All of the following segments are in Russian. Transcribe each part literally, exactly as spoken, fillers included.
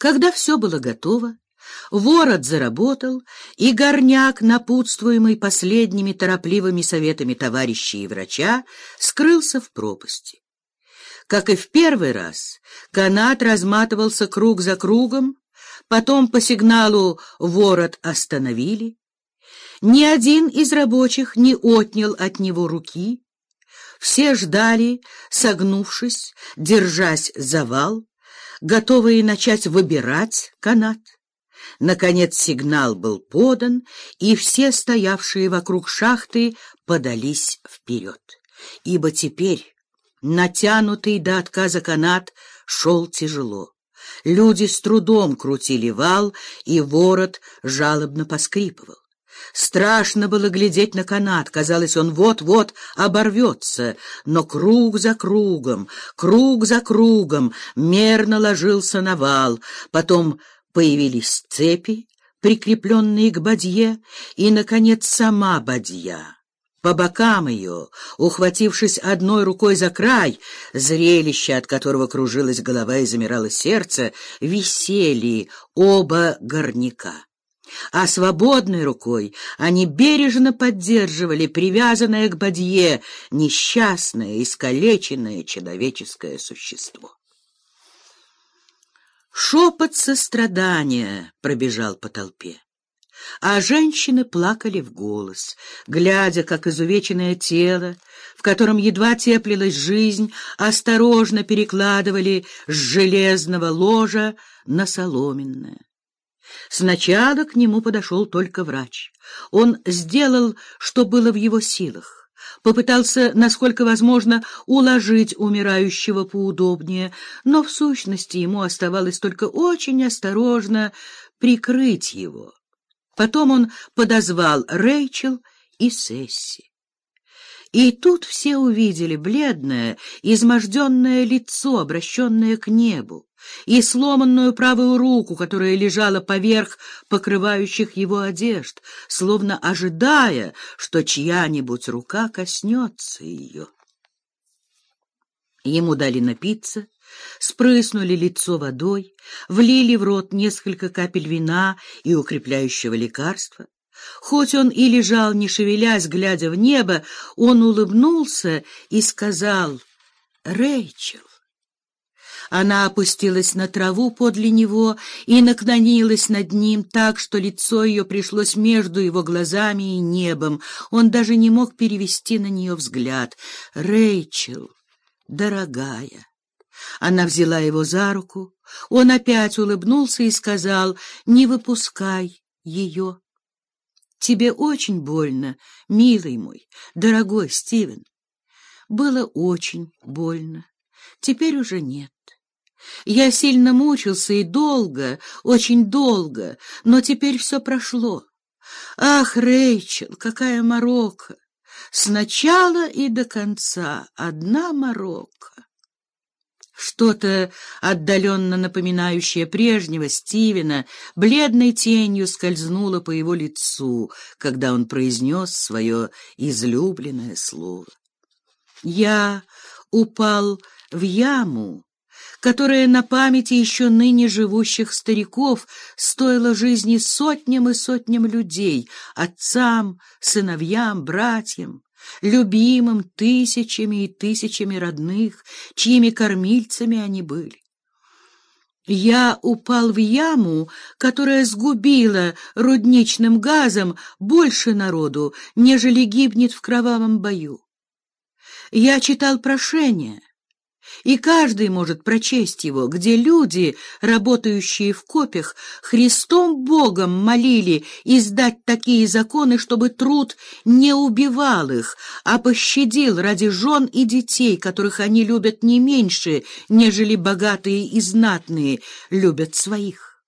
Когда все было готово, ворот заработал, и горняк, напутствуемый последними торопливыми советами товарищей и врача, скрылся в пропасти. Как и в первый раз, канат разматывался круг за кругом, потом по сигналу ворот остановили. Ни один из рабочих не отнял от него руки. Все ждали, согнувшись, держась за вал, готовые начать выбирать канат. Наконец сигнал был подан, и все стоявшие вокруг шахты подались вперед, ибо теперь натянутый до отказа канат шел тяжело. Люди с трудом крутили вал, и ворот жалобно поскрипывал. Страшно было глядеть на канат, казалось, он вот-вот оборвется, но круг за кругом, круг за кругом мерно ложился на вал, потом появились цепи, прикрепленные к бадье, и, наконец, сама бадья. По бокам ее, ухватившись одной рукой за край, зрелище, от которого кружилась голова и замирало сердце, висели оба горняка. А свободной рукой они бережно поддерживали привязанное к бадье несчастное, искалеченное человеческое существо. Шепот сострадания пробежал по толпе, а женщины плакали в голос, глядя, как изувеченное тело, в котором едва теплилась жизнь, осторожно перекладывали с железного ложа на соломенное. Сначала к нему подошел только врач. Он сделал, что было в его силах. Попытался, насколько возможно, уложить умирающего поудобнее, но в сущности ему оставалось только очень осторожно прикрыть его. Потом он подозвал Рэйчел и Сесси. И тут все увидели бледное, изможденное лицо, обращенное к небу, и сломанную правую руку, которая лежала поверх покрывающих его одежд, словно ожидая, что чья-нибудь рука коснется ее. Ему дали напиться, спрыснули лицо водой, влили в рот несколько капель вина и укрепляющего лекарства. Хоть он и лежал, не шевелясь, глядя в небо, он улыбнулся и сказал: «Рэйчел». Она опустилась на траву подле него и наклонилась над ним так, что лицо ее пришлось между его глазами и небом. Он даже не мог перевести на нее взгляд. «Рэйчел, дорогая». Она взяла его за руку. Он опять улыбнулся и сказал: «Не выпускай ее». «Тебе очень больно, милый мой, дорогой Стивен». Было очень больно. Теперь уже нет. Я сильно мучился и долго, очень долго, но теперь все прошло. Ах, Рэйчел, какая морока! Сначала и до конца одна морока. Что-то, отдаленно напоминающее прежнего Стивена, бледной тенью скользнуло по его лицу, когда он произнес свое излюбленное слово. Я упал в яму, которая на памяти еще ныне живущих стариков стоила жизни сотням и сотням людей, отцам, сыновьям, братьям, любимым тысячами и тысячами родных, чьими кормильцами они были. Я упал в яму, которая сгубила рудничным газом больше народу, нежели гибнет в кровавом бою. Я читал прошение, и каждый может прочесть его, где люди, работающие в копях, Христом Богом молили издать такие законы, чтобы труд не убивал их, а пощадил ради жен и детей, которых они любят не меньше, нежели богатые и знатные любят своих.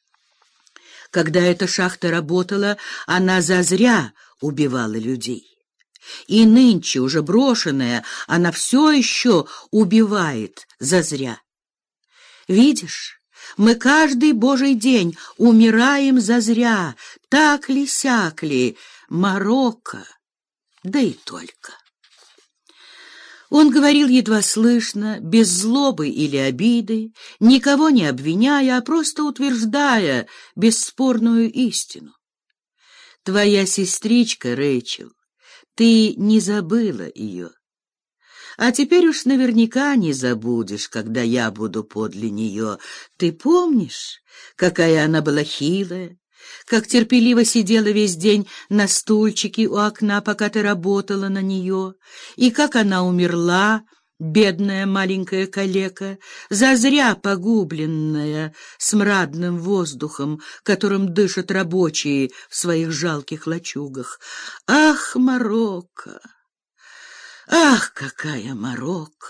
Когда эта шахта работала, она зазря убивала людей. И нынче, уже брошенная, она все еще убивает зазря. Видишь, мы каждый божий день умираем зазря, так ли, сяк ли, морока, да и только. Он говорил едва слышно, без злобы или обиды, никого не обвиняя, а просто утверждая бесспорную истину. Твоя сестричка, Рэйчел, ты не забыла ее. А теперь уж наверняка не забудешь, когда я буду подле нее. Ты помнишь, какая она была хилая, как терпеливо сидела весь день на стульчике у окна, пока ты работала на нее, и как она умерла, бедная маленькая калека, зазря погубленная смрадным воздухом, которым дышат рабочие в своих жалких лачугах. Ах, Марокко! Ах, какая Марокко!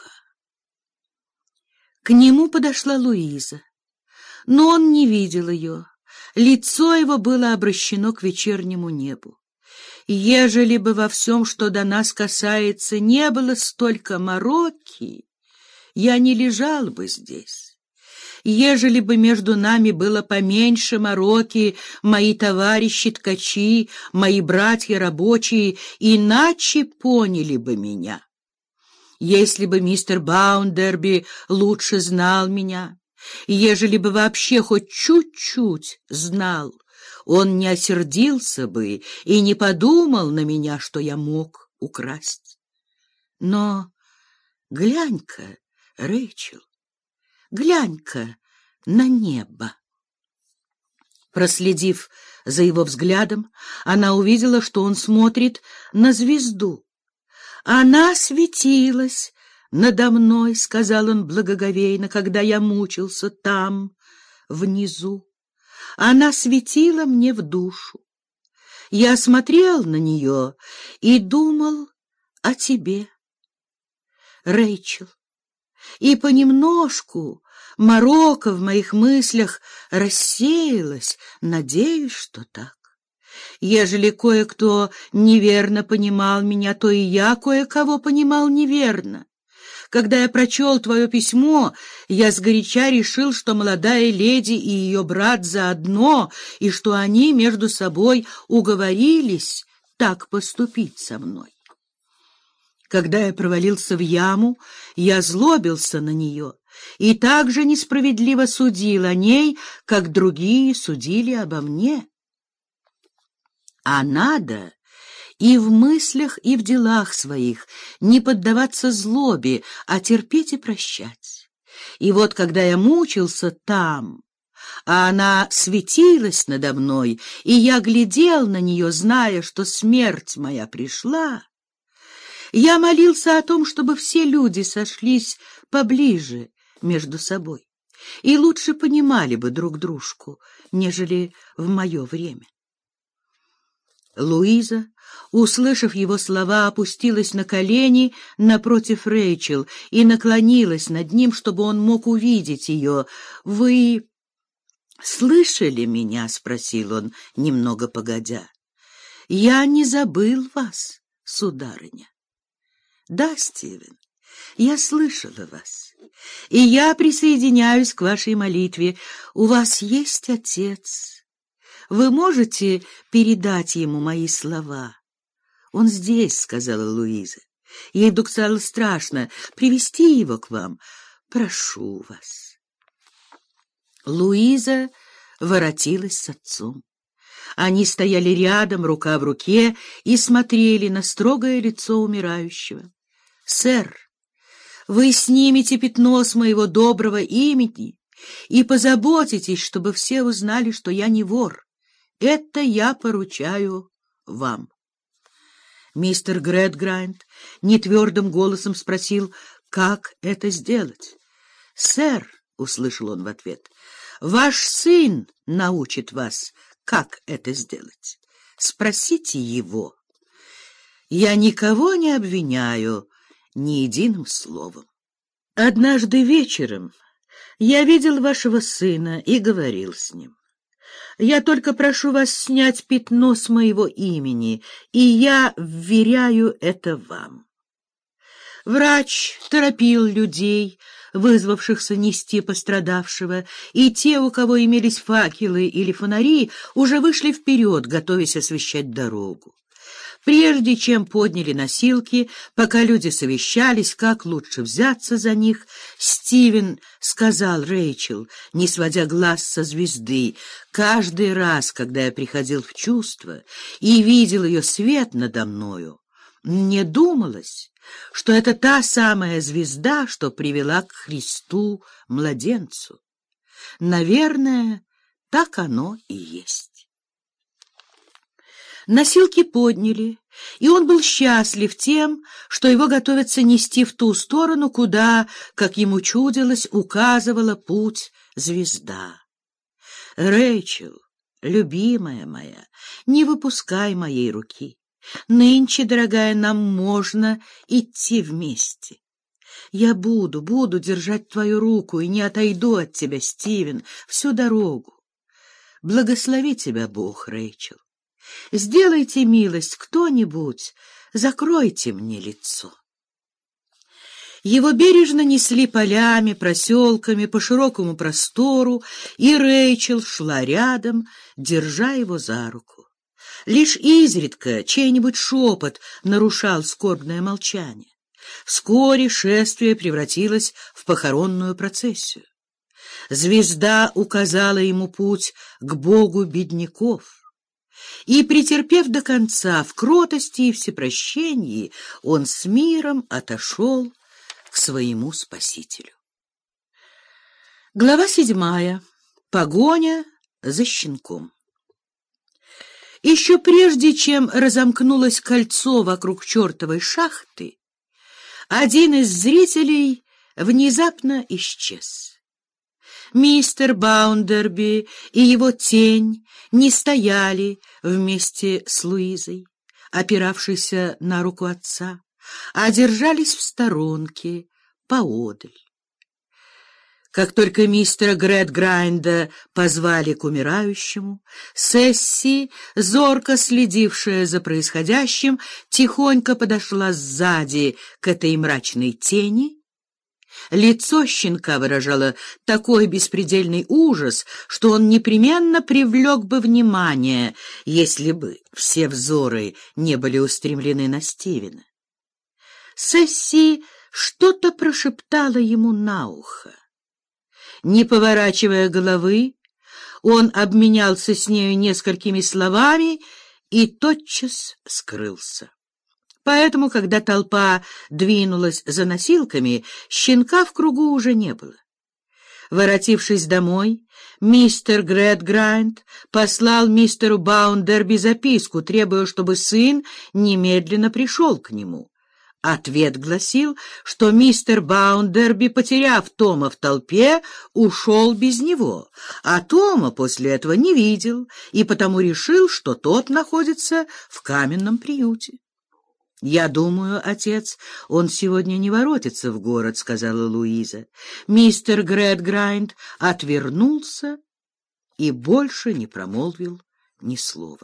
К нему подошла Луиза, но он не видел ее. Лицо его было обращено к вечернему небу. Ежели бы во всем, что до нас касается, не было столько мороки, я не лежал бы здесь. Ежели бы между нами было поменьше мороки, мои товарищи-ткачи, мои братья рабочие иначе поняли бы меня. Если бы мистер Баундерби лучше знал меня, ежели бы вообще хоть чуть-чуть знал, он не осердился бы и не подумал на меня, что я мог украсть. Но глянь-ка, Рэйчел, глянь-ка на небо. Проследив за его взглядом, она увидела, что он смотрит на звезду. Она светилась надо мной, — сказал он благоговейно, — когда я мучился там, внизу. Она светила мне в душу. Я смотрел на нее и думал о тебе, Рэйчел. И понемножку Марокко в моих мыслях рассеялась, надеюсь, что так. Ежели кое-кто неверно понимал меня, то и я кое-кого понимал неверно. Когда я прочел твое письмо, я сгоряча решил, что молодая леди и ее брат заодно, и что они между собой уговорились так поступить со мной. Когда я провалился в яму, я злобился на нее и так же несправедливо судил о ней, как другие судили обо мне. А надо и в мыслях, и в делах своих не поддаваться злобе, а терпеть и прощать. И вот когда я мучился там, а она светилась надо мной, и я глядел на нее, зная, что смерть моя пришла, я молился о том, чтобы все люди сошлись поближе между собой и лучше понимали бы друг дружку, нежели в мое время. Луиза, услышав его слова, опустилась на колени напротив Рэйчел и наклонилась над ним, чтобы он мог увидеть ее. «Вы слышали меня?» — спросил он, немного погодя. «Я не забыл вас, сударыня». «Да, Стивен, я слышала вас, и я присоединяюсь к вашей молитве. У вас есть отец. Вы можете передать ему мои слова?» «Он здесь», — сказала Луиза. Ей вдруг стало страшно. «Привести его к вам? Прошу вас». Луиза воротилась с отцом. Они стояли рядом, рука в руке, и смотрели на строгое лицо умирающего. «Сэр, вы снимете пятно с моего доброго имени и позаботитесь, чтобы все узнали, что я не вор. Это я поручаю вам». Мистер Грэдграйнд нетвердым голосом спросил, как это сделать. «Сэр», — услышал он в ответ, — «ваш сын научит вас, как это сделать. Спросите его. Я никого не обвиняю ни единым словом. Однажды вечером я видел вашего сына и говорил с ним. Я только прошу вас снять пятно с моего имени, и я вверяю это вам». Врач торопил людей, вызвавшихся нести пострадавшего, и те, у кого имелись факелы или фонари, уже вышли вперед, готовясь освещать дорогу. Прежде чем подняли носилки, пока люди совещались, как лучше взяться за них, Стивен сказал Рэйчел, не сводя глаз со звезды: «Каждый раз, когда я приходил в чувство и видел ее свет надо мною, мне думалось, что это та самая звезда, что привела к Христу младенцу. Наверное, так оно и есть». Носилки подняли, и он был счастлив тем, что его готовятся нести в ту сторону, куда, как ему чудилось, указывала путь звезда. «Рэйчел, любимая моя, не выпускай моей руки. Нынче, дорогая, нам можно идти вместе. Я буду, буду держать твою руку и не отойду от тебя, Стивен, всю дорогу. Благослови тебя Бог, Рэйчел. Сделайте милость кто-нибудь, закройте мне лицо». Его бережно несли полями, проселками по широкому простору, и Рэйчел шла рядом, держа его за руку. Лишь изредка чей-нибудь шепот нарушал скорбное молчание. Вскоре шествие превратилось в похоронную процессию. Звезда указала ему путь к Богу бедняков. И, претерпев до конца, в кротости и всепрощении, он с миром отошел к своему Спасителю. Глава седьмая. Погоня за щенком. Еще прежде, чем разомкнулось кольцо вокруг чертовой шахты, один из зрителей внезапно исчез. Мистер Баундерби и его тень не стояли вместе с Луизой, опиравшейся на руку отца, а держались в сторонке, поодаль. Как только мистера Грэдграйнда позвали к умирающему, Сесси, зорко следившая за происходящим, тихонько подошла сзади к этой мрачной тени. Лицо щенка выражало такой беспредельный ужас, что он непременно привлек бы внимание, если бы все взоры не были устремлены на Стивена. Сесси что-то прошептала ему на ухо. Не поворачивая головы, он обменялся с нею несколькими словами и тотчас скрылся. Поэтому, когда толпа двинулась за носилками, щенка в кругу уже не было. Воротившись домой, мистер Грэдграйнд послал мистеру Баундерби записку, требуя, чтобы сын немедленно пришел к нему. Ответ гласил, что мистер Баундерби, потеряв Тома в толпе, ушел без него, а Тома после этого не видел и потому решил, что тот находится в каменном приюте. «Я думаю, отец, он сегодня не воротится в город», — сказала Луиза. Мистер Грэдграйнд отвернулся и больше не промолвил ни слова.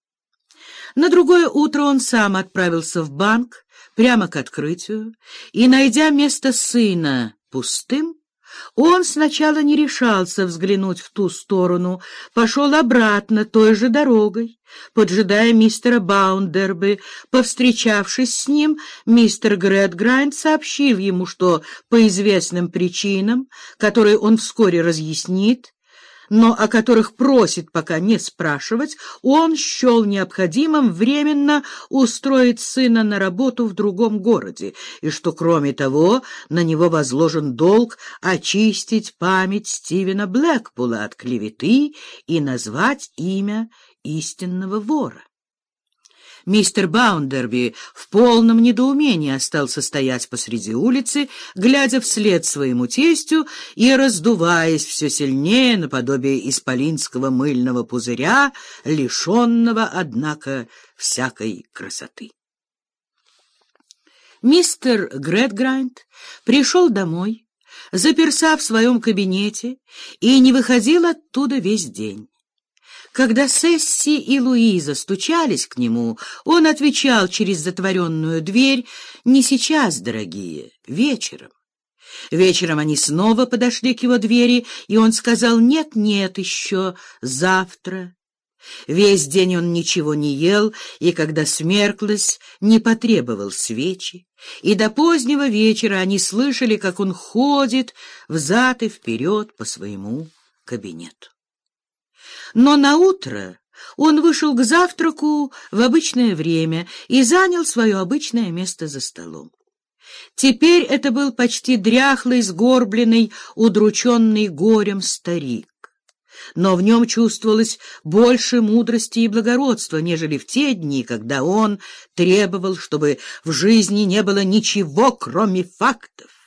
На другое утро он сам отправился в банк прямо к открытию, и, найдя место сына пустым, он сначала не решался взглянуть в ту сторону, пошел обратно той же дорогой, поджидая мистера Баундерби. Повстречавшись с ним, мистер Грэдграйнд сообщил ему, что по известным причинам, которые он вскоре разъяснит, но о которых просит пока не спрашивать, он счел необходимым временно устроить сына на работу в другом городе, и что, кроме того, на него возложен долг очистить память Стивена Блэкпула от клеветы и назвать имя истинного вора. Мистер Баундерби в полном недоумении остался стоять посреди улицы, глядя вслед своему тестю и раздуваясь все сильнее наподобие исполинского мыльного пузыря, лишенного, однако, всякой красоты. Мистер Грэдграйнд пришел домой, заперся в своем кабинете и не выходил оттуда весь день. Когда Сесси и Луиза стучались к нему, он отвечал через затворенную дверь: «Не сейчас, дорогие, вечером». Вечером они снова подошли к его двери, и он сказал: «Нет, нет, еще завтра». Весь день он ничего не ел, и, когда смерклось, не потребовал свечи, и до позднего вечера они слышали, как он ходит взад и вперед по своему кабинету. Но наутро он вышел к завтраку в обычное время и занял свое обычное место за столом. Теперь это был почти дряхлый, сгорбленный, удрученный горем старик. Но в нем чувствовалось больше мудрости и благородства, нежели в те дни, когда он требовал, чтобы в жизни не было ничего, кроме фактов.